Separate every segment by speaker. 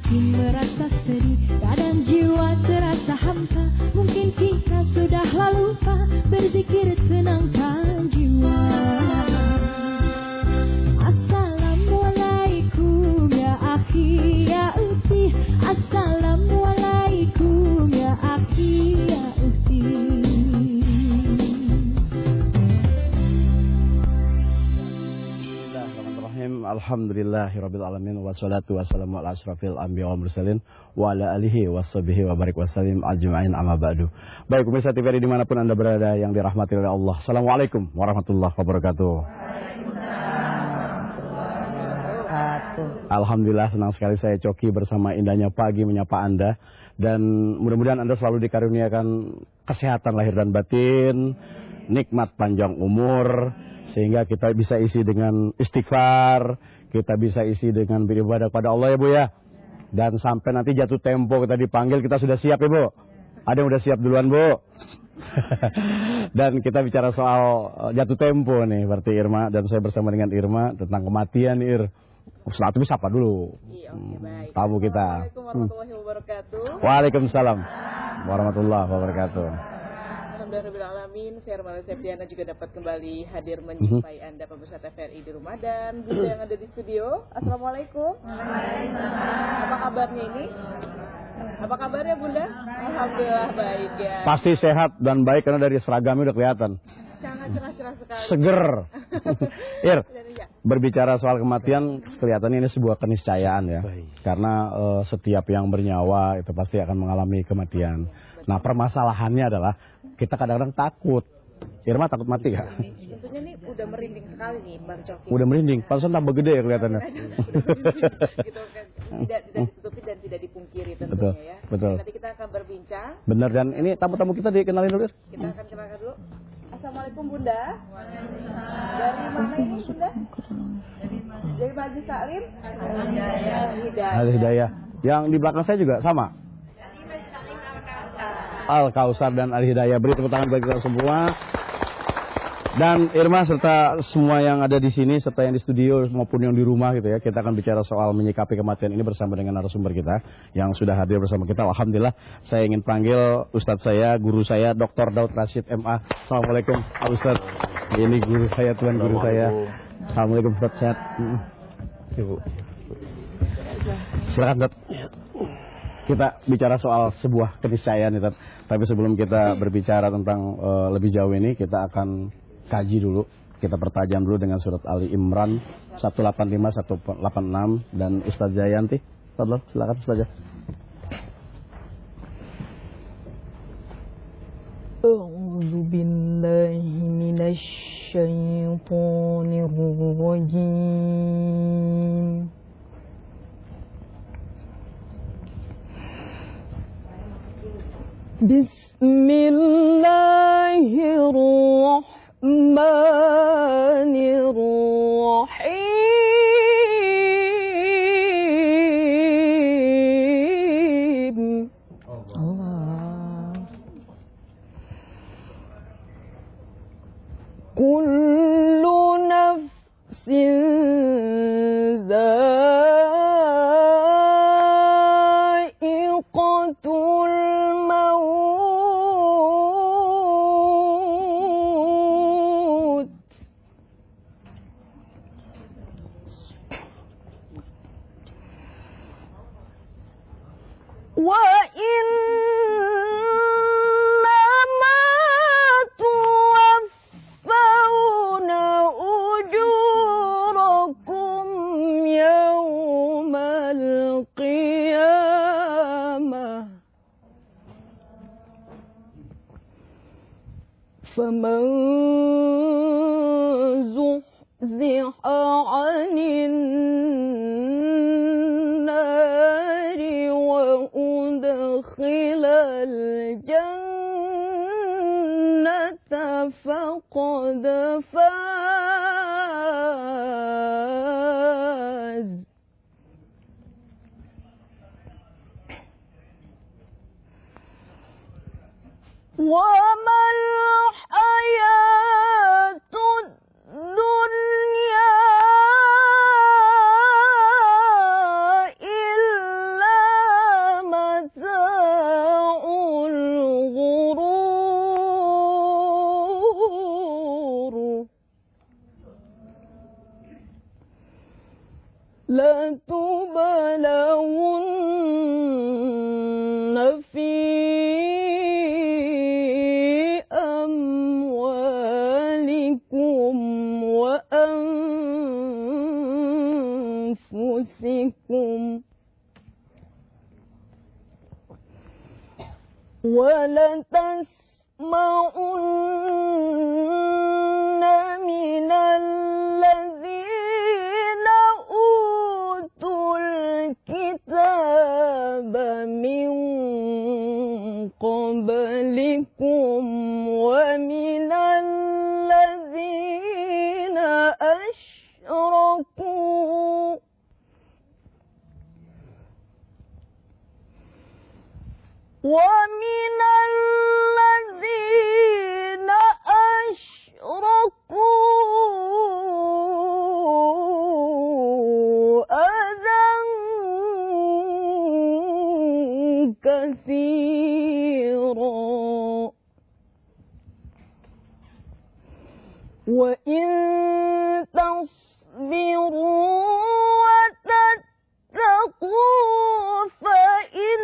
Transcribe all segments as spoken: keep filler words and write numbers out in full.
Speaker 1: hati merasa sedih, kadang jiwa terasa hampa. Mungkin kita sudah lupa berzikir tenangkan jiwa. Assalamualaikum ya akhi ya ukhti, Assalamualaikum ya akhi ya ukhti.
Speaker 2: Alhamdulillahirabbil alamin wassalatu wassalamu ala asrofil anbiya wal mursalin wa ala alihi washabihi wa barik wasallim ajma'in amma ba'du. Baik pemirsa T V R I dimanapun Anda berada yang dirahmati oleh Allah. Assalamualaikum warahmatullahi wabarakatuh. Alhamdulillah senang sekali saya Coki bersama indahnya pagi menyapa Anda, dan mudah-mudahan Anda selalu dikaruniakan kesehatan lahir dan batin, nikmat panjang umur, sehingga kita bisa isi dengan istighfar, kita bisa isi dengan beribadah kepada Allah ya Bu ya. Dan sampai nanti jatuh tempo kita dipanggil, kita sudah siap ya Bu. Ada yang udah siap duluan Bu. Dan kita bicara soal jatuh tempo nih, berarti Irma dan saya bersama dengan Irma tentang kematian Ir. Selatu bisa apa dulu? Iya, oke, baik. Tamu kita.
Speaker 3: Assalamualaikum warahmatullahi wabarakatuh.
Speaker 2: Waalaikumsalam warahmatullahi wabarakatuh.
Speaker 3: Alhamdulillahirrahmanirrahim. Saya Hermala Septiana juga dapat kembali hadir menjumpai Anda pemirsa T V R I di rumah dan Bunda yang ada di studio. Assalamualaikum. Apa kabarnya ini? Apa kabarnya Bunda? Alhamdulillah baik ya.
Speaker 2: Pasti sehat dan baik karena dari seragamnya udah kelihatan.
Speaker 3: Sangat cerah-cerah sekali.
Speaker 2: Seger. Ir, berbicara soal kematian, kelihatannya ini sebuah keniscayaan ya. Baik. Karena uh, setiap yang bernyawa itu pasti akan mengalami kematian. Nah permasalahannya adalah kita kadang-kadang takut. Irma takut mati gak?
Speaker 3: Tentunya nih udah merinding sekali nih Bang Coki.
Speaker 2: Udah merinding, pantesan tambah gede ya kelihatannya.
Speaker 3: Gitu kan. Tidak, tidak ditutupi dan tidak dipungkiri tentunya
Speaker 2: betul,
Speaker 3: ya.
Speaker 2: Betul.
Speaker 3: Nanti kita akan berbincang.
Speaker 2: Benar, dan ini tamu-tamu kita dikenalin dulu.
Speaker 3: Kita akan kenalkan dulu. Assalamualaikum Bunda. Dari mana ini Bunda? Dari Majelis Taklim Al-Hidayah.
Speaker 2: Al-Hidayah. Yang di belakang saya juga sama. Al-Kausar dan Al-Hidayah. Beri tepuk tangan bagi kita semua. Dan Irma serta semua yang ada di sini, serta yang di studio maupun yang di rumah gitu ya, kita akan bicara soal menyikapi kematian ini bersama dengan narasumber kita yang sudah hadir bersama kita. Alhamdulillah, saya ingin panggil Ustadz saya, guru saya, Doktor Daud Rashid M A. Assalamualaikum Ustadz. Ini guru saya, Tuan guru saya. Assalamualaikum Ustadz, sehat. Ibu. Silakan Ustadz. Kita bicara soal sebuah keniscayaan nih, tapi sebelum kita berbicara tentang uh, lebih jauh ini, kita akan kaji dulu, kita pertajam dulu dengan surat Ali Imran seratus delapan puluh lima seratus delapan puluh enam dan Ustaz Jayanti. Tolong silakan Ustaz.
Speaker 4: A'udzu billahi minasy syaithanir rajim. Bismillahirrahmanirrahim. Allah. Kullu nafsin dha'iqatul maut. Wa innama tuwaffawna ujurakum yawmal qiyamah. Faman zuhziha 'anil nari wa udkhilal jannata faqad faz. Wa mal hayatud dunya illa تسألون في أموالكم وأنفسكم ولتسمعن من الذين أوتوا الكتاب من قبلكم ومن الذين أشركوا ومن الذين أشركوا أذى كثيرا وإن تصبروا وتتقوا فإن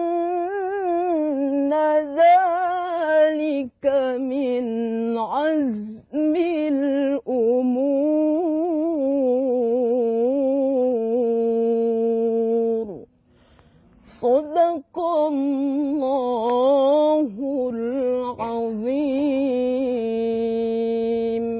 Speaker 4: ذلك من عزم الأمور صدق الله العظيم.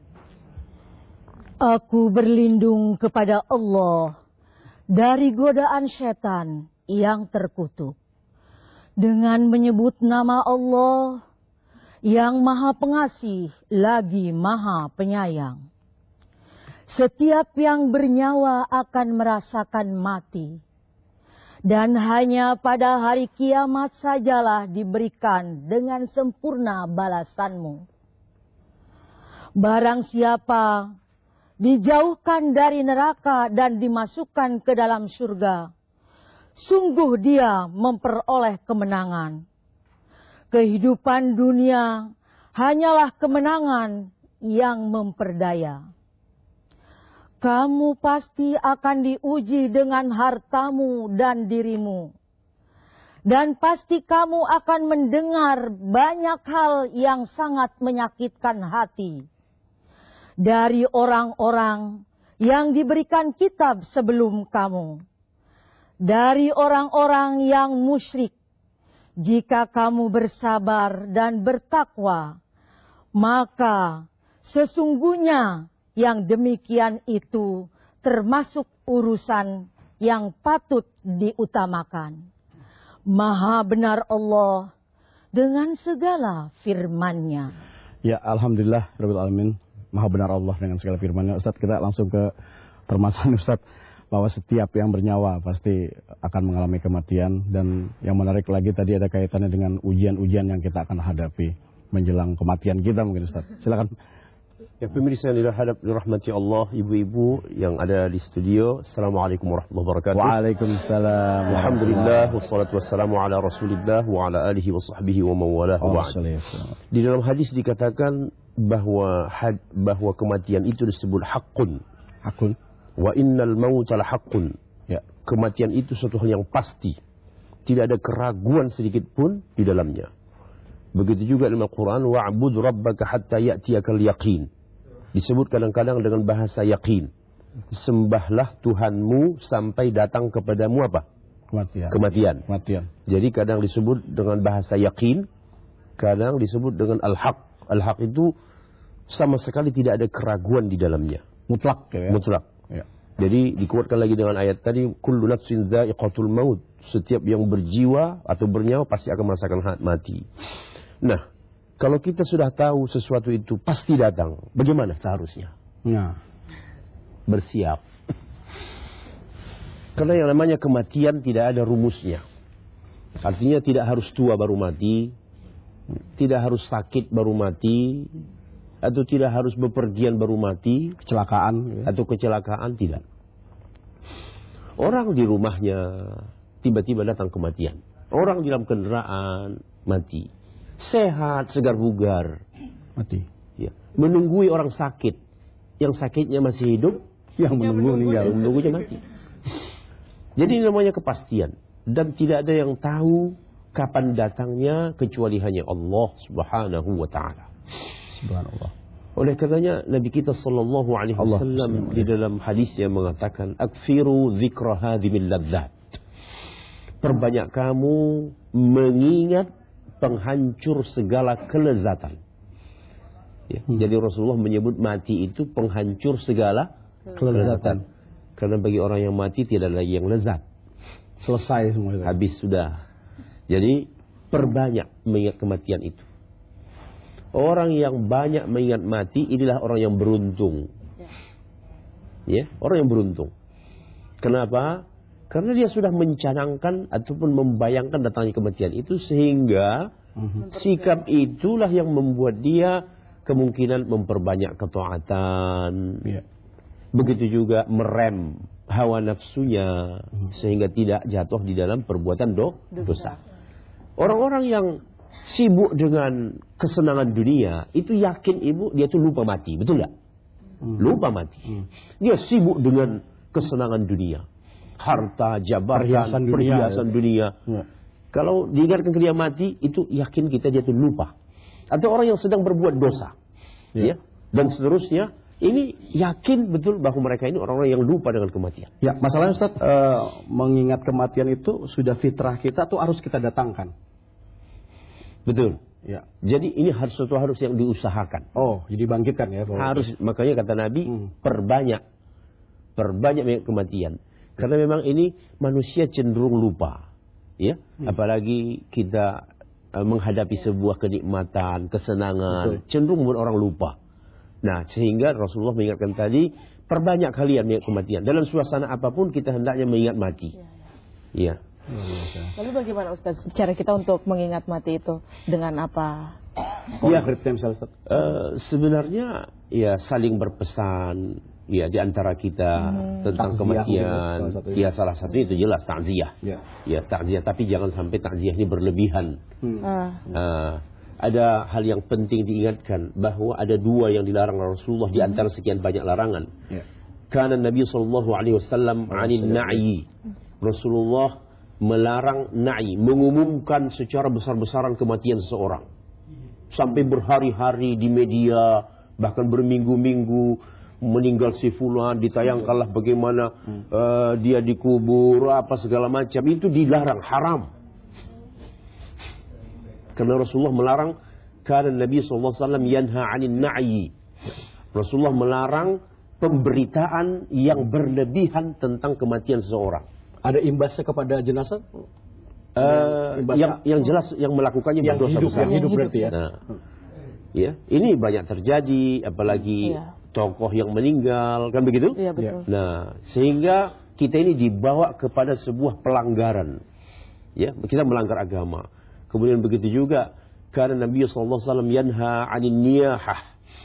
Speaker 1: Aku berlindung kepada Allah dari godaan setan yang terkutuk dengan menyebut nama Allah yang Maha Pengasih lagi Maha Penyayang. Setiap yang bernyawa akan merasakan mati, dan hanya pada hari kiamat sajalah diberikan dengan sempurna balasanmu. Barang siapa dijauhkan dari neraka dan dimasukkan ke dalam surga, sungguh dia memperoleh kemenangan. Kehidupan dunia hanyalah kemenangan yang memperdaya. Kamu pasti akan diuji dengan hartamu dan dirimu. Dan pasti kamu akan mendengar banyak hal yang sangat menyakitkan hati dari orang-orang yang diberikan kitab sebelum kamu, dari orang-orang yang musyrik. Jika kamu bersabar dan bertakwa, maka sesungguhnya yang demikian itu termasuk urusan yang patut diutamakan. Maha benar Allah dengan segala firman-Nya.
Speaker 2: Ya, alhamdulillah rabbil alamin. Maha benar Allah dengan segala firman-Nya. Ustaz, kita langsung ke permasalahan Ustaz, bahwa setiap yang bernyawa pasti akan mengalami kematian. Dan yang menarik lagi tadi ada kaitannya dengan ujian-ujian yang kita akan hadapi menjelang kematian kita mungkin Ustaz. Silakan.
Speaker 5: Ya, pemirsa yang dirahmati Allah, ibu-ibu yang ada di studio, Assalamualaikum warahmatullahi wabarakatuh.
Speaker 2: Waalaikumsalam.
Speaker 5: Alhamdulillah, wassalatu wassalamu ala rasulillah wa ala alihi wa sahbihi wa mawalah wa ba'd. Di dalam hadis dikatakan bahwa had, bahwa kematian itu disebut haqqun.
Speaker 2: Haqqun.
Speaker 5: Wa innal mauta la haqqun.
Speaker 2: Ya,
Speaker 5: kematian itu suatu hal yang pasti. Tidak ada keraguan sedikit pun di dalamnya. Begitu juga dalam Al-Quran, wa'bud rabbaka hatta ya'tiyakal yaqin. Disebut kadang-kadang dengan bahasa yakin. Sembahlah Tuhanmu sampai datang kepadamu apa?
Speaker 2: Kematian.
Speaker 5: Kematian.
Speaker 2: Kematian.
Speaker 5: Jadi kadang disebut dengan bahasa yakin, kadang disebut dengan al-haq. Al-haq itu sama sekali tidak ada keraguan di dalamnya.
Speaker 2: Mutlak. Ya.
Speaker 5: Mutlak.
Speaker 2: Ya.
Speaker 5: Jadi dikuatkan lagi dengan ayat tadi, kullu nafsin dha'iqatul maut. Setiap yang berjiwa atau bernyawa pasti akan merasakan mati. Nah, kalau kita sudah tahu sesuatu itu pasti datang, bagaimana seharusnya?
Speaker 2: Nah,
Speaker 5: bersiap. Karena yang namanya kematian tidak ada rumusnya. Artinya tidak harus tua baru mati, tidak harus sakit baru mati, atau tidak harus bepergian baru mati,
Speaker 2: kecelakaan
Speaker 5: atau kecelakaan, tidak. Orang di rumahnya tiba-tiba datang kematian. Orang di dalam kendaraan mati. Sehat, segar bugar,
Speaker 2: mati.
Speaker 5: Ya. Menunggui orang sakit, yang sakitnya masih hidup,
Speaker 2: yang menunggu meninggal,
Speaker 5: menunggunya mati. Jadi namanya kepastian. Dan tidak ada yang tahu kapan datangnya kecuali hanya Allah Subhanahu wa taala.
Speaker 2: Subhanallah.
Speaker 5: Oleh karenanya Nabi kita sallallahu alaihi wasallam di dalam hadis yang mengatakan akfiru dzikra hadhimil ladzat. Perbanyak kamu mengingat penghancur segala kelezatan. Ya, hmm. Jadi Rasulullah menyebut mati itu penghancur segala kelezatan. Karena bagi orang yang mati tidak ada lagi yang lezat.
Speaker 2: Selesai semua itu.
Speaker 5: Habis sudah. Jadi perbanyak mengingat kematian itu. Orang yang banyak mengingat mati inilah orang yang beruntung. Ya, orang yang beruntung. Kenapa? Karena dia sudah mencanangkan ataupun membayangkan datangnya kematian itu, sehingga uh-huh. sikap itulah yang membuat dia kemungkinan memperbanyak ketaatan. Yeah. Begitu juga merem hawa nafsunya uh-huh. sehingga tidak jatuh di dalam perbuatan do, dosa. Orang-orang yang sibuk dengan kesenangan dunia itu yakin ibu dia tuh lupa mati, betul nggak? Uh-huh. Lupa mati. Uh-huh. Dia sibuk dengan kesenangan dunia. Harta, jabatan, perhiasan dunia, perhiasan dunia. Ya. Kalau diingatkan ke dia mati, itu yakin kita dia itu lupa. Atau orang yang sedang berbuat dosa, ya, ya dan seterusnya, ini yakin betul bahwa mereka ini orang-orang yang lupa dengan kematian.
Speaker 2: Ya, masalahnya Ustaz, uh, mengingat kematian itu sudah fitrah kita atau harus kita datangkan?
Speaker 5: Betul.
Speaker 2: Ya.
Speaker 5: Jadi ini harus suatu harus yang diusahakan.
Speaker 2: Oh, jadi bangkitkan ya.
Speaker 5: Harus, makanya kata Nabi, hmm. perbanyak, perbanyak mengingat kematian. Karena memang ini manusia cenderung lupa, ya. Hmm. Apalagi kita uh, menghadapi sebuah kenikmatan, kesenangan, betul. Cenderung membuat orang lupa. Nah, sehingga Rasulullah mengingatkan tadi, perbanyak kalian mengingat kematian. Dalam suasana apapun kita hendaknya mengingat mati. Ya.
Speaker 3: Ya. Lalu bagaimana Ustaz cara kita untuk mengingat mati itu dengan apa?
Speaker 2: Ya, Ustaz.
Speaker 5: Uh, sebenarnya ya saling berpesan. Ya, di antara kita hmm. tentang takziah, kematian, ya salah satu itu jelas takziah. Ya, ya takziah, tapi jangan sampai takziah ini berlebihan. Hmm. Uh. Uh, ada hal yang penting diingatkan bahwa ada dua yang dilarang Rasulullah di antara sekian banyak larangan. Ya. Karena Nabi sallallahu alaihi wasallam anin na'i. Rasulullah melarang na'i, mengumumkan secara besar-besaran kematian seseorang. Sampai berhari-hari di media, bahkan berminggu-minggu. Meninggal si fulan, ditayangkanlah bagaimana hmm. uh, dia dikubur, apa segala macam, itu dilarang, haram. Karena Rasulullah melarang, karena Nabi sallallahu alaihi wasallam yanha 'anil na'i. Rasulullah melarang pemberitaan yang berlebihan tentang kematian seseorang.
Speaker 2: Ada imbasnya kepada jenazah?
Speaker 5: Uh, yang yang jelas yang melakukannya
Speaker 2: yang
Speaker 5: berdosa
Speaker 2: hidup,
Speaker 5: besar.
Speaker 2: Yang hidup berarti ya.
Speaker 5: Nah, ya, ini banyak terjadi, apalagi ya. Tokoh yang meninggal, kan begitu?
Speaker 3: Iya, betul.
Speaker 5: Nah, sehingga kita ini dibawa kepada sebuah pelanggaran. Ya, kita melanggar agama. Kemudian begitu juga karena Nabi sallallahu alaihi wasallam yanha 'anil niyahah.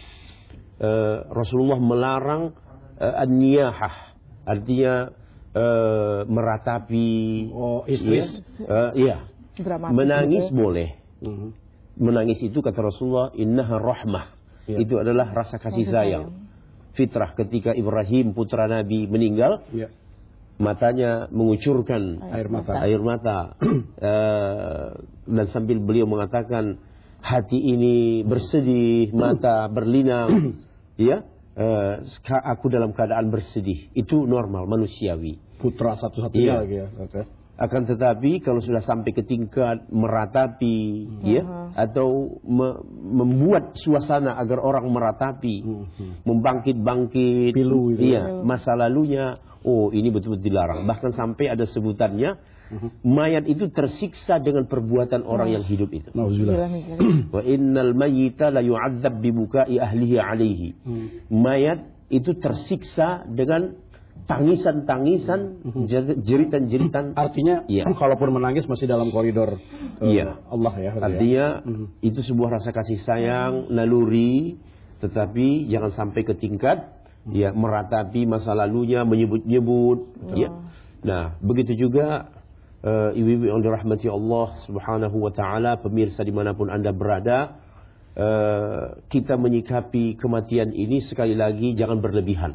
Speaker 5: Uh, Rasulullah melarang uh, an-niyahah. Artinya uh, meratapi,
Speaker 2: oh, istri.
Speaker 5: Uh, iya. Menangis
Speaker 3: gitu.
Speaker 5: Boleh. Uh-huh. Menangis itu kata Rasulullah innaha rahmah. Ya. Itu adalah rasa kasih sayang. Fitrah ketika Ibrahim putra Nabi meninggal, ya. Matanya mengucurkan
Speaker 2: air mata.
Speaker 5: Air mata. uh, dan sambil beliau mengatakan hati ini bersedih, mata berlinang, ya. Uh, aku dalam keadaan bersedih. Itu normal manusiawi.
Speaker 2: Putra satu-satunya
Speaker 5: ya.
Speaker 2: Lagi ya. Okay.
Speaker 5: Akan tetapi kalau sudah sampai ke tingkat meratapi, uh-huh. ya, atau me- membuat suasana agar orang meratapi, uh-huh. membangkit-bangkit,
Speaker 2: pilu itu,
Speaker 5: iya, masa lalunya, oh ini betul-betul dilarang. Bahkan sampai ada sebutannya, uh-huh. mayat itu tersiksa dengan perbuatan orang uh-huh. yang hidup itu. Wa innal mayyita la yu'adzab bi buka'i ahlihi alaihi. Uh-huh. Mayat itu tersiksa dengan tangisan-tangisan, jeritan-jeritan.
Speaker 2: Artinya, ya. Kalaupun menangis masih dalam koridor uh,
Speaker 5: ya.
Speaker 2: Allah ya.
Speaker 5: Artinya ya. Itu sebuah rasa kasih sayang, naluri, tetapi jangan sampai ke tingkat ya meratapi masa lalunya, menyebut-nyebut. Oh. Ya. Nah, begitu juga uh, ibu-ibu yang dirahmati Allah Subhanahu Wa Taala, pemirsa dimanapun anda berada, uh, kita menyikapi kematian ini sekali lagi jangan berlebihan.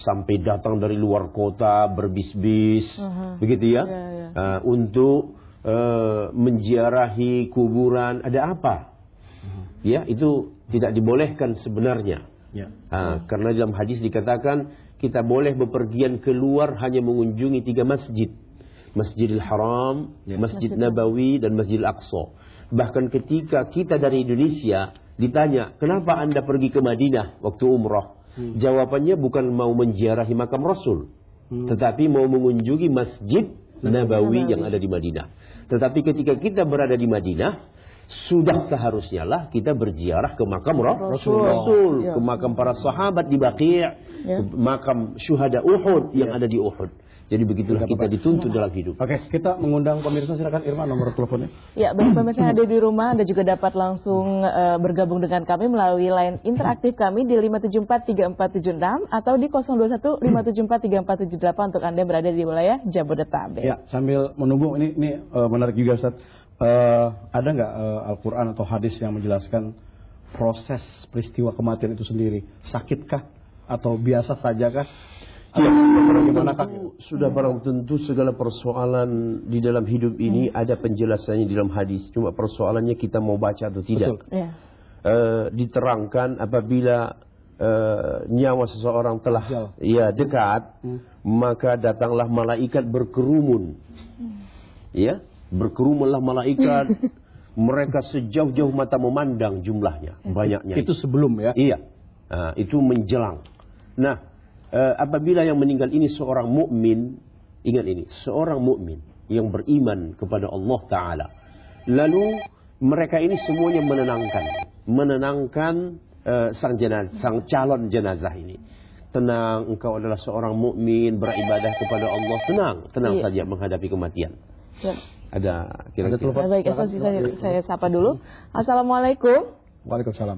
Speaker 5: sampai datang dari luar kota berbis-bis, uh-huh. begitu ya, yeah, yeah. Uh, untuk uh, menziarahi kuburan. Ada apa? Uh-huh. Ya, itu tidak dibolehkan sebenarnya. Yeah. Uh, uh-huh. Karena dalam hadis dikatakan kita boleh bepergian keluar hanya mengunjungi tiga masjid. Masjidil Haram, yeah. Masjid Nabawi, dan Masjidil Aqsa. Bahkan ketika kita dari Indonesia ditanya, kenapa Anda pergi ke Madinah waktu umrah? Hmm. Jawabannya bukan mau menziarahi makam Rasul, hmm. tetapi mau mengunjungi Masjid Nabawi, Nabawi yang ada di Madinah. Tetapi ketika kita berada di Madinah, sudah seharusnya lah kita berziarah ke makam Rasul, Rasul ya. Ke makam para sahabat di Baqi', ya. Ke makam syuhada Uhud yang ada di Uhud. Jadi begitulah kita dituntut dalam hidup.
Speaker 2: Oke, kita mengundang pemirsa, silakan Irma nomor teleponnya.
Speaker 3: Ya, bagi pemirsa yang ada di rumah, Anda juga dapat langsung uh, bergabung dengan kami melalui line interaktif kami di lima tujuh empat tiga empat tujuh enam atau di nol dua satu lima tujuh empat tiga empat tujuh delapan untuk Anda yang berada di wilayah Jabodetabek.
Speaker 2: Ya, sambil menunggu ini ini uh, menarik juga Ustaz. Uh, ada nggak uh, Al-Quran atau hadis yang menjelaskan proses peristiwa kematian itu sendiri? Sakitkah atau biasa sajakah?
Speaker 5: Ya, bagaimanakah? Sudah barang tentu segala persoalan di dalam hidup ini hmm. ada penjelasannya di dalam hadis. Cuma persoalannya kita mau baca atau tidak. Ya. Uh, diterangkan apabila uh, nyawa seseorang telah Jal. ya dekat, hmm. maka datanglah malaikat berkerumun. Hmm. Ya, berkerumunlah malaikat. Mereka sejauh-jauh mata memandang jumlahnya, banyaknya.
Speaker 2: Itu sebelum ya?
Speaker 5: Iya, uh, itu menjelang. Nah, Uh, apabila yang meninggal ini seorang mukmin, ingat ini, seorang mukmin yang beriman kepada Allah Ta'ala. Lalu mereka ini semuanya menenangkan, menenangkan uh, sang jenazah, sang calon jenazah ini. Tenang, engkau adalah seorang mukmin beribadah kepada Allah. Tenang, tenang iya. saja menghadapi kematian. Ya. Ada kira-kira.
Speaker 3: Baik, saya, saya, saya sapa dulu. Assalamualaikum.
Speaker 2: Waalaikumsalam.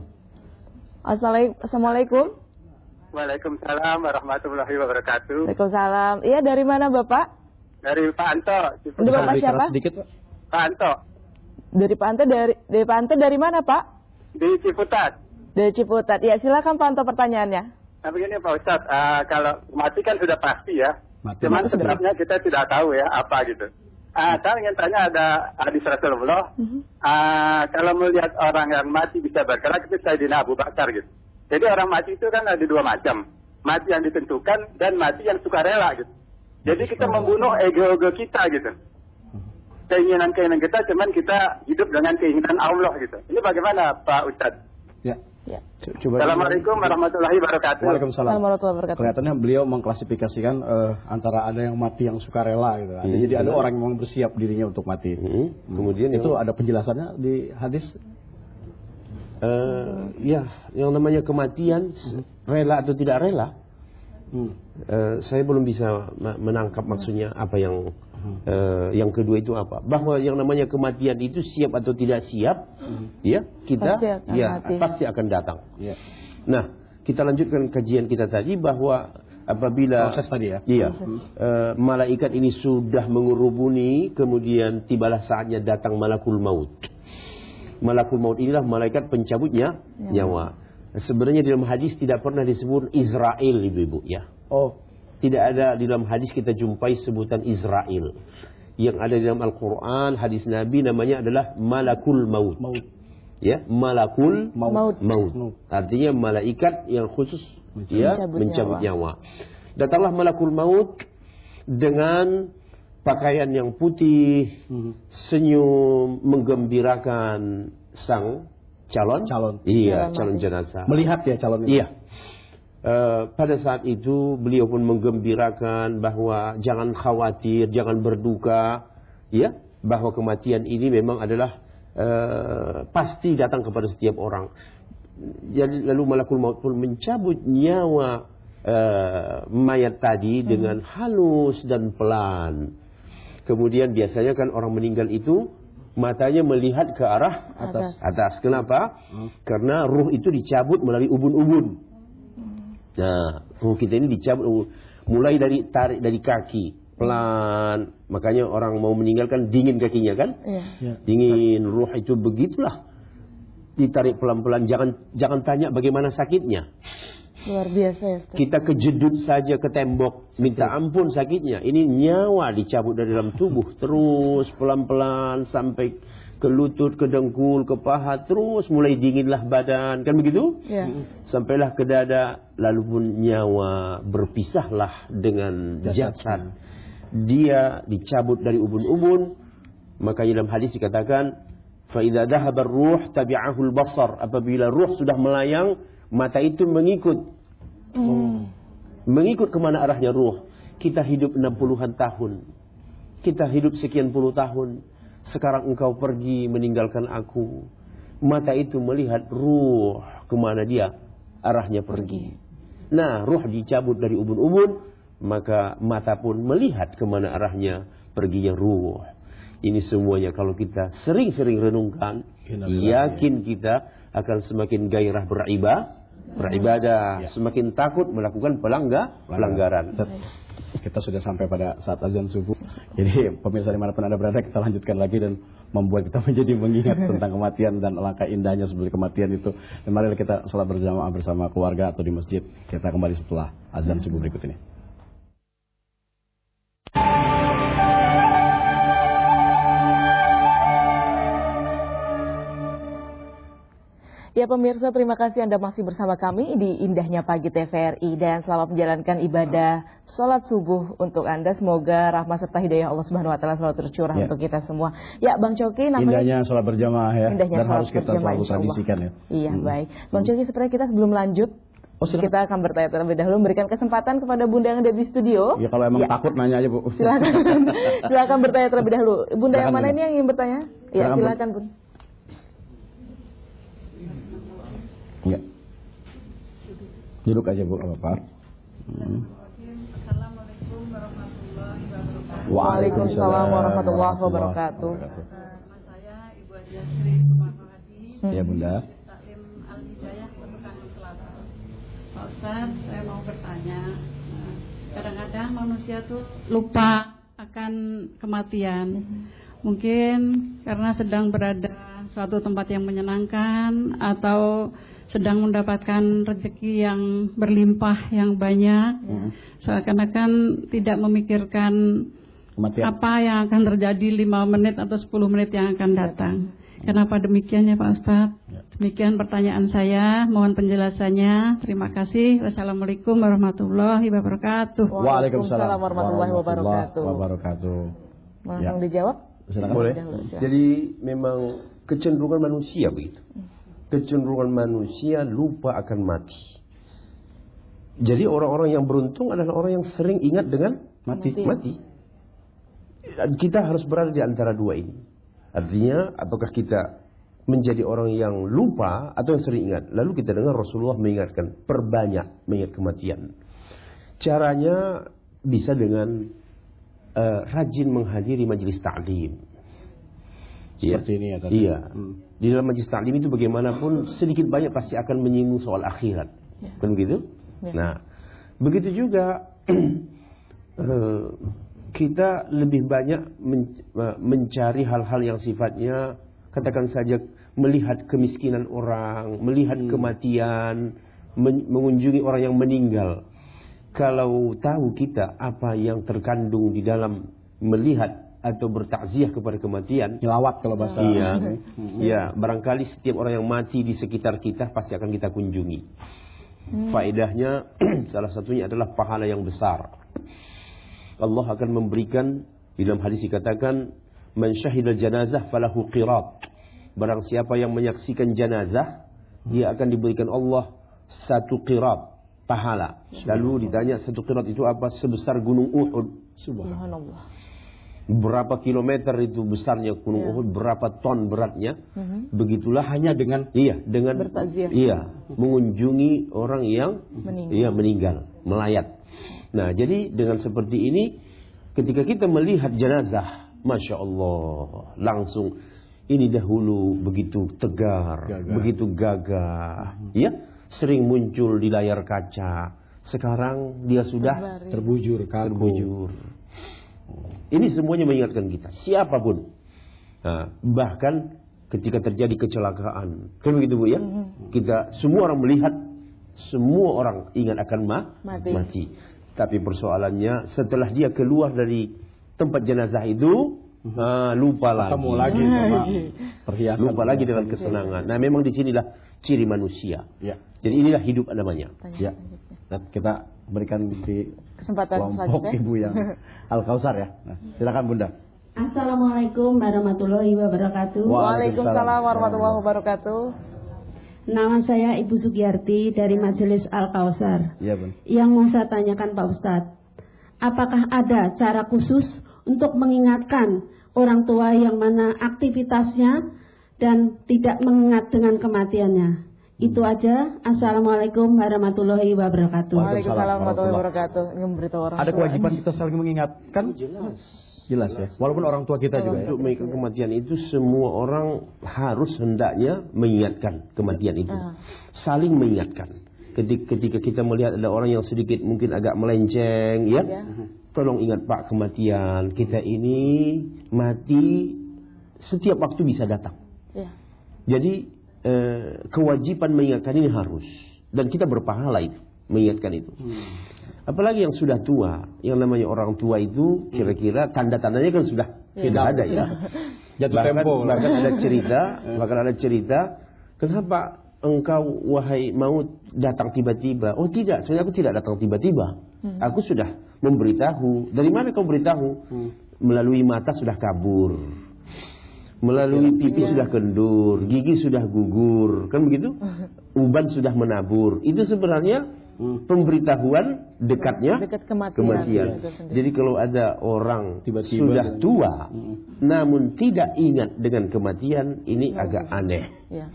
Speaker 3: Assalamualaikum.
Speaker 6: Waalaikumsalam warahmatullahi wabarakatuh.
Speaker 3: Waalaikumsalam. Iya, dari mana Bapak?
Speaker 6: Dari Pak Anto.
Speaker 3: Dari Bapak siapa?
Speaker 2: Sedikit, Pak.
Speaker 6: Pak Anto.
Speaker 3: Dari Pak Anto dari dari Pak Anto dari mana, Pak?
Speaker 6: Di Ciputat.
Speaker 3: Dari Ciputat. Ya, silakan Pak Anto pertanyaannya.
Speaker 6: Nah, begini Pak Ustadz, uh, kalau mati kan sudah pasti ya.
Speaker 2: Mati,
Speaker 6: Cuman
Speaker 2: mati
Speaker 6: sebabnya kita tidak tahu ya apa gitu. Uh, saya ingin tanya, ada hadis Rasulullah. Uh-huh. Uh, kalau melihat orang yang mati bisa bergerak, itu Sayyidina Abu Bakar gitu. Jadi orang mati itu kan ada dua macam. Mati yang ditentukan dan mati yang sukarela gitu. Jadi kita membunuh ego-ego kita gitu. Keinginan-keinginan kita, cuman kita hidup dengan keinginan Allah gitu. Ini bagaimana Pak Ustadz?
Speaker 2: Ya. Ya.
Speaker 6: Coba Assalamualaikum warahmatullahi wabarakatuh.
Speaker 2: Waalaikumsalam.
Speaker 3: Warahmatullahi wabarakatuh.
Speaker 2: Kelihatannya beliau mengklasifikasikan uh, antara ada yang mati yang sukarela gitu. Hmm. Jadi ada orang yang bersiap dirinya untuk mati. Hmm. Kemudian hmm. itu yang... ada penjelasannya di hadis.
Speaker 5: Uh, ya, yang namanya kematian, rela atau tidak rela, hmm. uh, saya belum bisa menangkap maksudnya apa yang uh, yang kedua itu apa. Bahwa yang namanya kematian itu siap atau tidak siap, hmm. ya kita pasti akan ya mati. pasti akan datang. Ya. Nah, kita lanjutkan kajian kita tadi bahwa apabila
Speaker 2: proses tadi ya,
Speaker 5: iya, uh, malaikat ini sudah mengurubuni, kemudian tibalah saatnya datang malakul maut. Malakul maut inilah malaikat pencabutnya ya. nyawa. Sebenarnya di dalam hadis tidak pernah disebut Israel, ibu-ibu ya.
Speaker 2: Oh,
Speaker 5: tidak ada di dalam hadis kita jumpai sebutan Israel. Yang ada di dalam Al-Quran, hadis Nabi namanya adalah Malakul Maut. Maut. Ya, Malakul Maut. Maut. Maut. Artinya malaikat yang khusus mencabut, ya mencabut nyawa. nyawa. Datanglah Malakul Maut dengan pakaian yang putih, hmm. senyum, menggembirakan sang calon,
Speaker 2: calon,
Speaker 5: iya, calon jenazah.
Speaker 2: Melihat ya calon itu.
Speaker 5: Iya. Uh, pada saat itu beliau pun menggembirakan bahwa jangan khawatir, jangan berduka, ya, bahwa kematian ini memang adalah uh, pasti datang kepada setiap orang. Jadi lalu Malakul Maut pun mencabut nyawa uh, mayat tadi hmm. dengan halus dan pelan. Kemudian biasanya kan orang meninggal itu matanya melihat ke arah atas. Atas. Kenapa? Hmm. Karena ruh itu dicabut melalui ubun-ubun. Hmm. Nah, ruh kita ini dicabut mulai dari tarik dari kaki pelan. Makanya orang mau meninggalkan dingin kakinya kan? Ya. Dingin. Ruh itu begitulah ditarik pelan-pelan. Jangan jangan tanya bagaimana sakitnya.
Speaker 3: Luar biasa ya Ustaz.
Speaker 5: Kita kejedut saja ke tembok, minta ampun sakitnya. Ini nyawa dicabut dari dalam tubuh, terus pelan-pelan sampai ke lutut, ke dengkul, ke paha, terus mulai dinginlah badan, kan begitu?
Speaker 3: Ya.
Speaker 5: Sampailah ke dada, lalu pun nyawa berpisahlah dengan jasad. Dia dicabut dari ubun-ubun, makanya dalam hadis dikatakan, فَإِذَا ذَهَبَ الرُّوحِ تَبِعَهُ الْبَصَرِ. Apabila ruh sudah melayang, mata itu mengikut. Hmm. Mengikut kemana arahnya ruh. Kita hidup enam puluhan tahun. Kita hidup sekian puluh tahun. Sekarang engkau pergi meninggalkan aku. Mata itu melihat ruh kemana dia arahnya pergi. Nah, ruh dicabut dari ubun-ubun, maka mata pun melihat kemana arahnya perginya ruh. Ini semuanya kalau kita sering-sering renungkan, yakin kita akan semakin gairah beribadah, beribadah, ya. Semakin takut melakukan pelanggar, pelanggaran.
Speaker 2: Kita sudah sampai pada saat azan subuh. Jadi pemirsa dimanapun Anda berada, kita lanjutkan lagi dan membuat kita menjadi mengingat tentang kematian dan alangkah indahnya sebelum kematian itu. Dan mari kita sholat berjamaah bersama keluarga atau di masjid. Kita kembali setelah azan subuh berikut ini.
Speaker 3: Ya pemirsa, terima kasih Anda masih bersama kami di Indahnya Pagi T V R I dan selamat menjalankan ibadah sholat subuh untuk Anda. Semoga rahmat serta hidayah Allah Subhanahu Wa Taala selalu tercurah ya. Untuk kita semua. Ya Bang Coki, namanya
Speaker 2: indahnya sholat berjamaah ya.
Speaker 3: Indahnya
Speaker 2: dan harus kita selalu tradisikan ya.
Speaker 3: Iya
Speaker 2: hmm.
Speaker 3: baik. Bang Coki, seperti kita sebelum lanjut, oh, kita akan bertanya terlebih dahulu, memberikan kesempatan kepada Bunda yang ada di studio.
Speaker 2: Ya kalau emang ya. Takut nanya aja Bu.
Speaker 3: Silakan, silakan bertanya terlebih dahulu. Bunda silakan, yang mana ini yang ingin bertanya? Ya silakan Bun. Ya. Duduk aja Bu, apa-apa. Hmm.
Speaker 7: Assalamualaikum warahmatullahi wabarakatuh.
Speaker 3: Waalaikumsalam warahmatullahi wabarakatuh.
Speaker 7: Nama saya Ibu Haji Sri Sumarno Hadi.
Speaker 2: Ya Bunda.
Speaker 7: Taklim Al-Hidayah Bekasi Selatan. Pak Ustaz, saya mau bertanya. Kadang-kadang manusia tuh lupa akan kematian. Mungkin karena sedang berada suatu tempat yang menyenangkan atau sedang mendapatkan rezeki yang berlimpah, yang banyak, hmm. seakan-akan tidak memikirkan kematian. Apa yang akan terjadi lima menit atau sepuluh menit yang akan datang. Kenapa demikian ya Pak Ustadz? Ya. Demikian pertanyaan saya, mohon penjelasannya. Terima kasih. Wassalamualaikum warahmatullahi wabarakatuh.
Speaker 3: Waalaikumsalam warahmatullahi wabarakatuh. Langsung ya. Dijawab?
Speaker 5: Silakan. Boleh. Jadi memang kecenderungan manusia begitu. Kecenderungan manusia lupa akan mati. Jadi orang-orang yang beruntung adalah orang yang sering ingat dengan mati. Mati. mati. Kita harus berada di antara dua ini. Artinya, apakah kita menjadi orang yang lupa atau yang sering ingat? Lalu kita dengar Rasulullah mengingatkan, perbanyak mengingat kematian. Caranya bisa dengan uh, rajin menghadiri majelis ta'lim.
Speaker 2: Seperti ya. Ini ya tadi.
Speaker 5: Iya. Hmm. Di dalam majelis ta'lim itu bagaimanapun sedikit banyak pasti akan menyinggung soal akhirat. Ya. Kan begitu? Ya. Nah, begitu juga uh, kita lebih banyak men mencari hal-hal yang sifatnya, katakan saja melihat kemiskinan orang, melihat hmm. kematian, men mengunjungi orang yang meninggal. Kalau tahu kita apa yang terkandung di dalam melihat atau bertakziah kepada kematian,
Speaker 2: nyelawat kalau bahasa.
Speaker 5: Iya, iya. Barangkali setiap orang yang mati di sekitar kita pasti akan kita kunjungi. Hmm. Faedahnya salah satunya adalah pahala yang besar. Allah akan memberikan, di dalam hadis dikatakan, man syahidal janazah falahu qirat. Barang siapa yang menyaksikan janazah, dia akan diberikan Allah satu qirat pahala. Lalu ditanya satu qirat itu apa? Sebesar gunung Uhud.
Speaker 3: Subhanallah.
Speaker 5: Berapa kilometer itu besarnya gunung ya. Uhud, berapa ton beratnya. Uh-huh. Begitulah hanya dengan iya, dengan
Speaker 3: bertakziah.
Speaker 5: Iya, mengunjungi orang yang meninggal. Iya, meninggal, melayat. Nah, jadi dengan seperti ini, ketika kita melihat jenazah, Masya Allah, langsung ini dahulu begitu tegar, gagah. begitu gagah, uh-huh. ya, sering muncul di layar kaca. Sekarang dia sudah
Speaker 3: Terbari.
Speaker 5: terbujur, kaku. terbujur. Ini semuanya mengingatkan kita, siapapun. Nah, bahkan ketika terjadi kecelakaan, kan begitu Bu ya, uh-huh. kita semua orang melihat Semua orang ingat akan ma
Speaker 3: Mati.
Speaker 5: mati. Tapi persoalannya setelah dia keluar dari tempat jenazah itu, ah, lupa lagi.
Speaker 2: Ketemu lagi sama perhiasan.
Speaker 5: Lupa lagi dengan kesenangan. Nah, memang di sinilah ciri manusia.
Speaker 2: Ya.
Speaker 5: Jadi inilah hidup namanya.
Speaker 2: Ya. Dan kita berikan di
Speaker 3: Kesempatan
Speaker 2: kelompok
Speaker 3: selanjutnya.
Speaker 2: ibu yang Al-Kausar ya. Nah, silakan Bunda.
Speaker 8: Assalamualaikum warahmatullahi wabarakatuh.
Speaker 3: Waalaikumsalam warahmatullahi wabarakatuh.
Speaker 8: Nama saya Ibu Sugiyarti dari Majelis Al-Kausar.
Speaker 2: Iya, Bun.
Speaker 8: Yang mau saya tanyakan Pak Ustadz, apakah ada cara khusus untuk mengingatkan orang tua yang mana aktivitasnya dan tidak mengingat dengan kematiannya? Itu aja. Assalamualaikum warahmatullahi wabarakatuh.
Speaker 3: Waalaikumsalam warahmatullahi wabarakatuh. Ini memberitahu orang
Speaker 2: Ada
Speaker 3: tua.
Speaker 2: kewajiban kita saling mengingatkan?
Speaker 5: Jelas.
Speaker 2: Jelas ya. Walaupun orang tua kita juga ya.
Speaker 5: Untuk mengingat kematian itu semua orang harus hendaknya mengingatkan kematian itu.
Speaker 3: Ah.
Speaker 5: Saling mengingatkan. Ketika, ketika kita melihat ada orang yang sedikit mungkin agak melenceng, ya,
Speaker 3: Ya.
Speaker 5: tolong ingat Pak kematian. Kita ini mati setiap waktu bisa datang.
Speaker 3: Ya.
Speaker 5: Jadi eh, kewajiban mengingatkan ini harus. Dan kita berpahala itu, mengingatkan itu. Hmm. Apalagi yang sudah tua, yang namanya orang tua itu kira-kira tanda-tandanya kan sudah
Speaker 3: Ya.
Speaker 5: tidak ada ya.
Speaker 2: Jatuh
Speaker 5: bahkan,
Speaker 2: tempo.
Speaker 5: bahkan ada cerita, bahkan ada cerita, kenapa engkau wahai maut datang tiba-tiba? Oh tidak, sebenarnya aku tidak datang tiba-tiba. Hmm. Aku sudah memberitahu. Dari mana kau beritahu? Hmm. Melalui mata sudah kabur. Melalui pipi
Speaker 3: ya.
Speaker 5: sudah kendur, gigi sudah gugur, kan begitu? Uban sudah menabur. Itu sebenarnya Hmm. pemberitahuan dekatnya
Speaker 3: Dekat kematian.
Speaker 5: kematian.
Speaker 3: Ya,
Speaker 5: Jadi kalau ada orang
Speaker 2: Tiba-tiba
Speaker 5: sudah
Speaker 2: gitu.
Speaker 5: tua,
Speaker 2: Hmm.
Speaker 5: namun tidak ingat dengan kematian, ini
Speaker 3: Ya,
Speaker 5: agak aneh.
Speaker 3: Ya.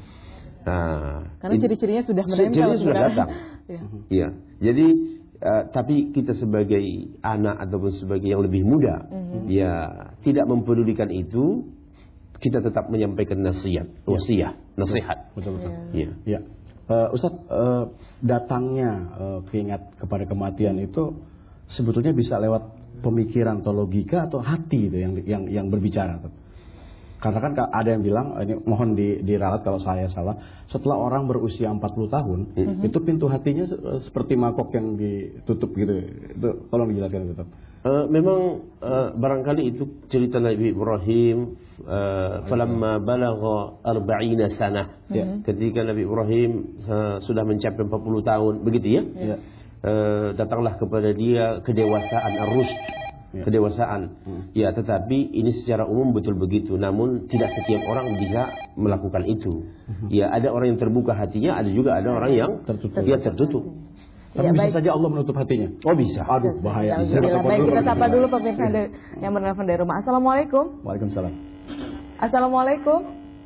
Speaker 5: Nah,
Speaker 3: Karena
Speaker 5: ini-
Speaker 3: ciri-cirinya sudah menempel.
Speaker 5: ciri-cirinya sudah
Speaker 3: sebenarnya.
Speaker 5: datang.
Speaker 3: Ya.
Speaker 5: Ya, jadi uh, tapi kita sebagai anak ataupun sebagai yang lebih muda,
Speaker 3: Mhm.
Speaker 5: ya tidak mempedulikan itu, kita tetap menyampaikan nasihat, wasiat, nasihat.
Speaker 2: Betul betul.
Speaker 5: Ya.
Speaker 2: Ya. Uh, Ustadz, uh, datangnya uh, keingat kepada kematian itu sebetulnya bisa lewat pemikiran atau logika atau hati itu yang yang yang berbicara. Karena kan ada yang bilang, ini mohon di, diralat kalau saya salah, setelah orang berusia empat puluh tahun,
Speaker 5: Mm-hmm.
Speaker 2: itu pintu hatinya se- seperti mangkok yang ditutup gitu. Itu tolong dijelaskan Ustadz.
Speaker 5: Uh, memang uh, barangkali itu cerita Nabi Ibrahim, uh, falamma balagha arba'ina sanah.
Speaker 2: Ya.
Speaker 5: Ketika Nabi Ibrahim uh, sudah mencapai empat puluh tahun, begitu ya?
Speaker 2: Ya.
Speaker 5: Uh, datanglah kepada dia kedewasaan ar-rusd,
Speaker 2: Ya.
Speaker 5: kedewasaan.
Speaker 2: Hmm.
Speaker 5: Ya, tetapi ini secara umum betul begitu, namun tidak setiap orang bisa melakukan itu. Ya, ada orang yang terbuka hatinya, ada juga ada orang yang
Speaker 2: Tertutup.
Speaker 5: dia tertutup.
Speaker 2: Tapi
Speaker 3: Ya,
Speaker 2: bisa
Speaker 3: baik.
Speaker 2: saja Allah menutup hatinya.
Speaker 5: Oh bisa.
Speaker 2: Aduh, bahaya.
Speaker 3: Alhamdulillah. Baik, kita sapa dulu pemirsa dari- yang menelpon dari rumah. Assalamualaikum.
Speaker 2: Waalaikumsalam.
Speaker 3: Assalamualaikum.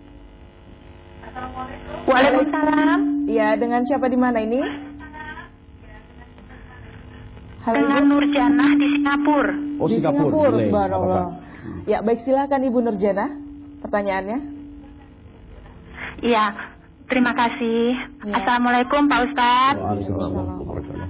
Speaker 9: Waalaikumsalam.
Speaker 3: Iya, dengan siapa di mana ini? Halo,
Speaker 9: Dengan
Speaker 3: Ibu.
Speaker 9: Nurjanah di Singapura.
Speaker 2: Oh,
Speaker 3: Di
Speaker 2: Singapura.
Speaker 3: Singapura,
Speaker 2: Boleh.
Speaker 3: subhanallah.
Speaker 2: Apa-apa.
Speaker 3: Ya, baik, silakan Ibu Nurjana. Pertanyaannya.
Speaker 9: Iya, terima kasih.
Speaker 3: Ya.
Speaker 9: Assalamualaikum Pak Ustadz.
Speaker 2: Waalaikumsalam warahmatullahi.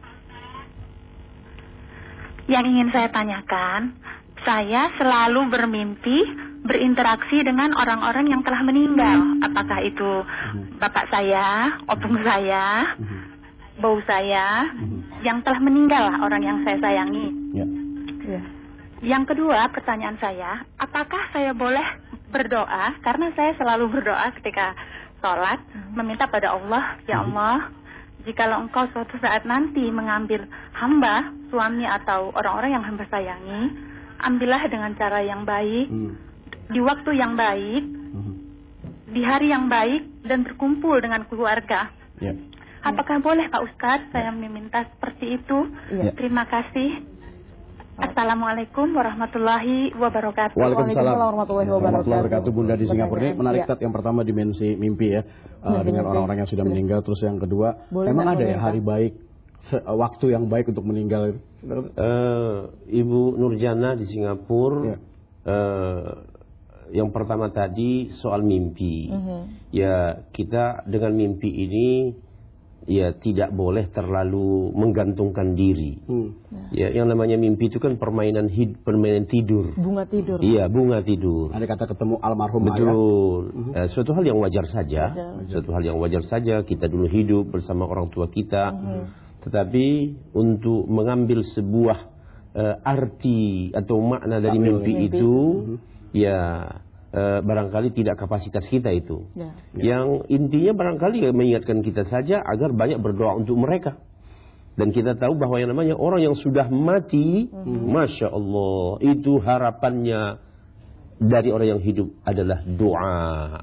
Speaker 9: Yang ingin saya tanyakan, saya selalu bermimpi berinteraksi dengan orang-orang yang telah meninggal. Apakah itu bapak saya, opung saya, bau saya, yang telah meninggal lah, orang yang saya sayangi.
Speaker 2: Ya.
Speaker 3: Ya.
Speaker 9: Yang kedua, pertanyaan saya, apakah saya boleh berdoa? Karena saya selalu berdoa ketika sholat, meminta pada Allah, ya Allah, jikalau engkau suatu saat nanti mengambil hamba, suami atau orang-orang yang hamba sayangi, ambillah dengan cara yang baik,
Speaker 2: Hmm.
Speaker 9: di waktu yang baik,
Speaker 2: Hmm.
Speaker 9: di hari yang baik, dan berkumpul dengan keluarga.
Speaker 2: Ya.
Speaker 9: Apakah boleh Pak Ustadz saya meminta seperti itu?
Speaker 3: Iya.
Speaker 9: Terima kasih. Assalamualaikum warahmatullahi wabarakatuh.
Speaker 2: Waalaikumsalam
Speaker 3: warahmatullahi wabarakatuh.
Speaker 2: Bunda di Singapura ini
Speaker 3: Pertanyaan,
Speaker 2: menarik
Speaker 3: ya.
Speaker 2: Tat. Yang pertama dimensi mimpi ya, uh,
Speaker 3: Ya,
Speaker 2: dengan
Speaker 3: dimensi.
Speaker 2: orang-orang yang sudah
Speaker 3: Sudah.
Speaker 2: meninggal. Terus yang kedua,
Speaker 3: Boleh
Speaker 2: memang
Speaker 3: nggak
Speaker 2: ada ya
Speaker 3: pemerintah?
Speaker 2: hari baik, se- uh, waktu yang baik untuk meninggal.
Speaker 5: Eh, Ibu Nurjana di Singapura,
Speaker 3: Iya.
Speaker 2: Ya.
Speaker 5: eh, yang pertama tadi soal mimpi.
Speaker 3: Mhm.
Speaker 5: Ya, kita dengan mimpi ini ya tidak boleh terlalu menggantungkan diri. Hmm. Ya, yang namanya mimpi itu kan permainan hid, permainan tidur.
Speaker 3: Bunga tidur.
Speaker 5: Iya, bunga tidur.
Speaker 2: Ada kata ketemu almarhum ayah.
Speaker 5: Betul. Uh-huh. Eh, suatu hal yang wajar saja. Wajar. Suatu hal yang wajar saja. Kita dulu hidup bersama orang tua kita. Uh-huh. Tetapi untuk mengambil sebuah uh, arti atau makna dari mimpi, mimpi itu, uh-huh. ya uh, barangkali tidak kapasitas kita itu. Ya. Yang intinya barangkali mengingatkan kita saja agar banyak berdoa untuk mereka. Dan kita tahu bahwa yang namanya orang yang sudah mati, uh-huh. Masya Allah, itu harapannya dari orang yang hidup adalah doa.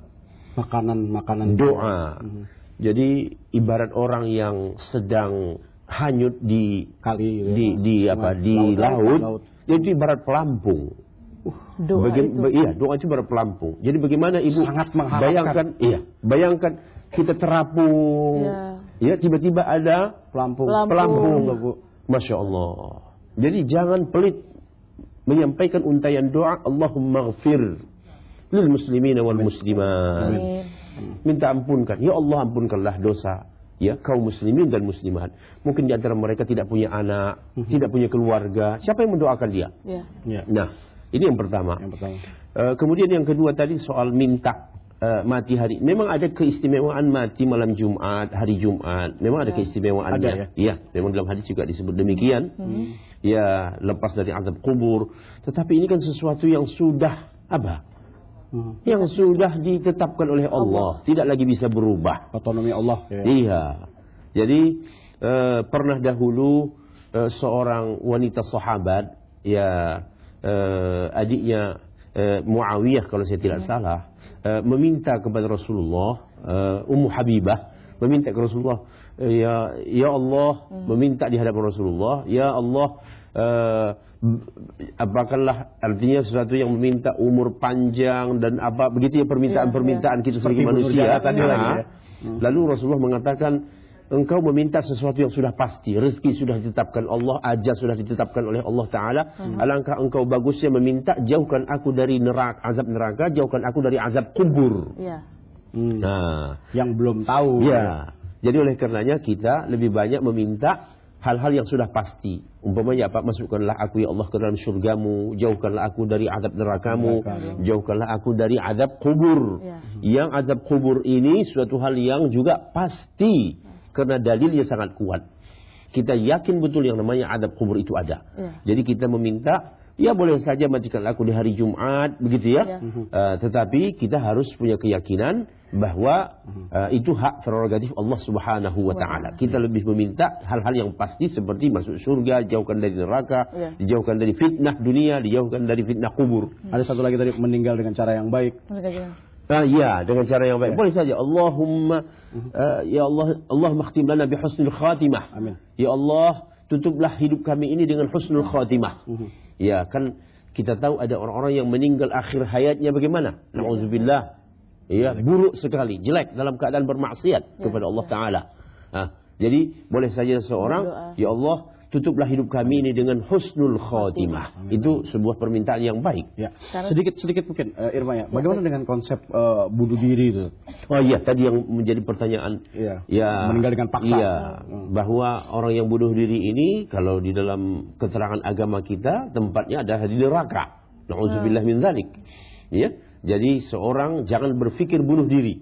Speaker 2: Makanan-makanan
Speaker 5: doa. Uh-huh. Jadi ibarat orang yang sedang hanyut di kali, di, ya. di apa di laut, laut. Itu ibarat pelampung.
Speaker 3: Uh, doa
Speaker 5: Baga
Speaker 3: itu.
Speaker 5: Iya, doa itu ibarat pelampung. Jadi bagaimana ibu
Speaker 2: sangat mengharapkan.
Speaker 5: Bayangkan, iya, bayangkan kita terapung. Ya. Ya, tiba-tiba ada
Speaker 2: pelampung.
Speaker 5: Pelampung, Bu. Masya Allah. Jadi jangan pelit menyampaikan untayan doa, Allahumma ghafir lil muslimina wal muslimat. Minta ampunkan. Ya Allah, ampunkanlah dosa ya kaum muslimin dan muslimat. Mungkin di antara mereka tidak punya anak, uh-huh. tidak punya keluarga. Siapa yang mendoakan dia? Ya. Ya. Nah, ini yang pertama. Yang pertama. Uh, kemudian yang kedua tadi soal minta Uh, mati hari. Memang ada keistimewaan mati malam Jumat, hari Jumat. Memang ada ya. keistimewaannya. Ada, ya? Ya, memang dalam hadis juga disebut demikian. Hmm. Ya, lepas dari azab kubur. Tetapi ini kan sesuatu yang sudah apa? Hmm. Yang sudah ditetapkan oleh Allah, Allah. Tidak lagi bisa berubah.
Speaker 2: Otonomi Allah. Ya.
Speaker 5: Iya. Jadi uh, pernah dahulu uh, seorang wanita sahabat, ya uh, adiknya uh, Muawiyah kalau saya tidak hmm. salah. Uh, meminta kepada Rasulullah, uh, Ummu Habibah meminta ke Rasulullah, uh, ya ya Allah, hmm. meminta di hadapan Rasulullah, ya Allah, uh, apakahlah artinya sesuatu yang meminta umur panjang dan apa begitu ya permintaan-permintaan ya, ya. kita sebagai manusia. Tadi lagi, ya. hmm. Lalu Rasulullah mengatakan, engkau meminta sesuatu yang sudah pasti, rezeki sudah ditetapkan Allah, ajal sudah ditetapkan oleh Allah Ta'ala. Hmm. Alangkah engkau bagusnya meminta, jauhkan aku dari neraka, azab neraka, jauhkan aku dari azab kubur. Ya.
Speaker 2: Hmm. Nah, yang belum tahu.
Speaker 5: Ya. Jadi oleh karenanya kita lebih banyak meminta hal-hal yang sudah pasti. Umpamanya apa? Masukkanlah aku ya Allah ke dalam syurgamu, jauhkanlah aku dari azab nerakamu, neraka. Jauhkanlah aku dari azab kubur. Ya. Yang azab kubur ini suatu hal yang juga pasti. Karena dalilnya sangat kuat. Kita yakin betul yang namanya azab kubur itu ada. Ya. Jadi kita meminta, ya boleh saja matikanlah aku di hari Jumat, begitu ya. Ya. Uh, tetapi kita harus punya keyakinan bahwa uh, itu hak prerogatif Allah Subhanahu wa Ta'ala. Kita lebih meminta hal-hal yang pasti seperti masuk surga, jauhkan dari neraka, ya. dijauhkan dari fitnah dunia, dijauhkan dari fitnah kubur.
Speaker 2: Hmm. Ada satu lagi tadi, meninggal dengan cara yang baik.
Speaker 5: Ah, ya, dengan cara yang baik. Ya. Boleh saja. Allahumma, uh, ya Allah, Allahumma khtim lana bi husnul khatimah. Amin. Ya Allah, tutuplah hidup kami ini dengan husnul khatimah. Uh-huh. Ya, kan kita tahu ada orang-orang yang meninggal akhir hayatnya bagaimana? Nauzubillah. Ya, buruk sekali, jelek dalam keadaan bermaksiat ya. kepada Allah Taala. Ah, jadi boleh saja seorang, ya Allah, tutuplah hidup kami ini dengan husnul khatimah. Amin. Itu sebuah permintaan yang baik.
Speaker 2: Ya. Sedikit sedikit mungkin uh, Irma ya. Bagaimana ya, dengan konsep uh, bunuh diri itu?
Speaker 5: Oh iya, tadi yang menjadi pertanyaan.
Speaker 2: Ya.
Speaker 5: ya
Speaker 2: meninggal dengan paksa.
Speaker 5: Iya. Hmm. Bahwa orang yang bunuh diri ini kalau di dalam keterangan agama kita tempatnya adalah di neraka. Nauzubillah min dzalik. Ya. Jadi seorang jangan berpikir bunuh diri.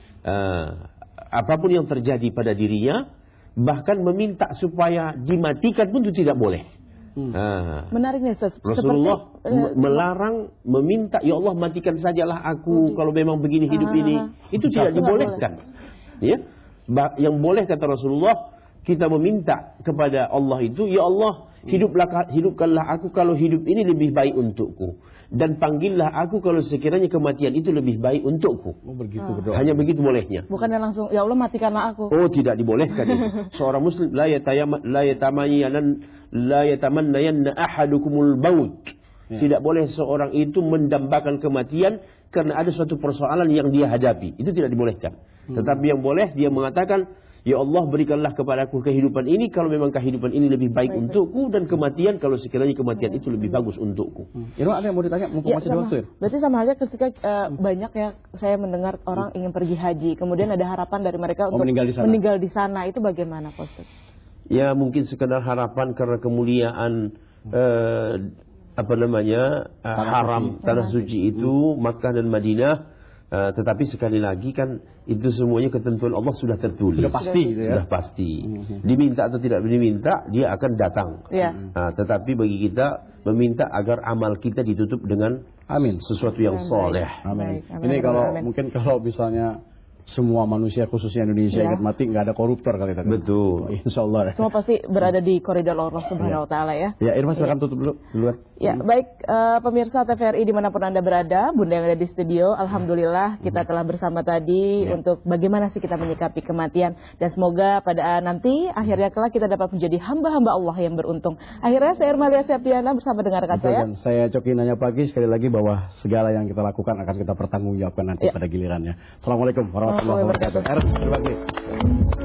Speaker 5: Uh, apapun yang terjadi pada dirinya, bahkan meminta supaya dimatikan pun itu tidak boleh.
Speaker 3: Hmm. Nah, menariknya Ustaz.
Speaker 5: Rasulullah seperti, uh, melarang meminta, ya Allah matikan sajalah aku kalau memang begini hidup uh, ini. Itu tidak dibolehkan. Ya, yang boleh kata Rasulullah, kita meminta kepada Allah itu, ya Allah hiduplah hidupkanlah aku kalau hidup ini lebih baik untukku. Dan panggillah aku kalau sekiranya kematian itu lebih baik untukku.
Speaker 2: Oh, begitu berdoa.
Speaker 5: Hanya begitu bolehnya.
Speaker 3: Bukannya langsung ya Allah matikanlah aku.
Speaker 5: Oh, tidak dibolehkan itu. Seorang muslim la yatayam la yatamayyanan la yatamannayanna ahadukumul maut. Ya. Tidak boleh seorang itu mendambakan kematian karena ada suatu persoalan yang dia hadapi. Itu tidak dibolehkan. Hmm. Tetapi yang boleh dia mengatakan, Ya Allah, berikanlah kepadaku kehidupan ini kalau memang kehidupan ini lebih baik, baik untukku, dan kematian kalau sekiranya kematian itu lebih bagus untukku.
Speaker 2: Hmm. Irwan, ada yang mau ditanya? Mumpung
Speaker 3: Ya,
Speaker 2: masih ada
Speaker 3: sama.
Speaker 2: waktu.
Speaker 3: Berarti sama aja ketika uh, banyak ya saya mendengar orang ingin pergi haji, kemudian ada harapan dari mereka
Speaker 2: Oh,
Speaker 3: untuk
Speaker 2: meninggal di sana.
Speaker 3: meninggal di sana. Itu bagaimana, Pak Ustaz?
Speaker 5: Ya, mungkin sekedar harapan karena kemuliaan eh, apa namanya eh,
Speaker 2: Tanah
Speaker 5: haram
Speaker 2: suci.
Speaker 5: tanah suci itu Makkah dan Madinah. Uh, tetapi sekali lagi kan itu semuanya ketentuan Allah sudah tertulis.
Speaker 2: Sudah pasti gitu ya.
Speaker 5: Sudah pasti. Diminta atau tidak diminta, dia akan datang.
Speaker 3: Ya.
Speaker 5: Nah, tetapi bagi kita meminta agar amal kita ditutup dengan
Speaker 2: Amin.
Speaker 5: sesuatu yang
Speaker 3: Amin.
Speaker 5: soleh.
Speaker 2: Amin.
Speaker 3: Baik, amin.
Speaker 2: Ini kalau
Speaker 3: Amin.
Speaker 2: mungkin kalau misalnya semua manusia khususnya Indonesia
Speaker 3: Ya.
Speaker 2: ingat mati nggak ada koruptor kali tadi.
Speaker 5: Betul.
Speaker 2: Oh, insya Allah. Ya.
Speaker 3: Semua pasti berada di koridor Allah Subhanahu Wa Taala ya.
Speaker 2: Ya, Irwan silakan tutup dulu duluan.
Speaker 3: Ya, baik uh, pemirsa T V R I dimanapun Anda berada, Bunda yang ada di studio, Alhamdulillah kita telah bersama tadi
Speaker 2: Ya.
Speaker 3: untuk bagaimana sih kita menyikapi kematian, dan semoga pada nanti akhirnya kelak kita dapat menjadi hamba-hamba Allah yang beruntung. Akhirnya saya Irmalia Septiana bersama dengan rekan
Speaker 2: Betul,
Speaker 3: saya.
Speaker 2: dan saya Coki Nanya Pagi sekali lagi bahwa segala yang kita lakukan akan kita pertanggungjawabkan nanti
Speaker 3: Ya.
Speaker 2: pada gilirannya. Assalamualaikum warahmatullahi wabarakatuh. Er, terima kasih.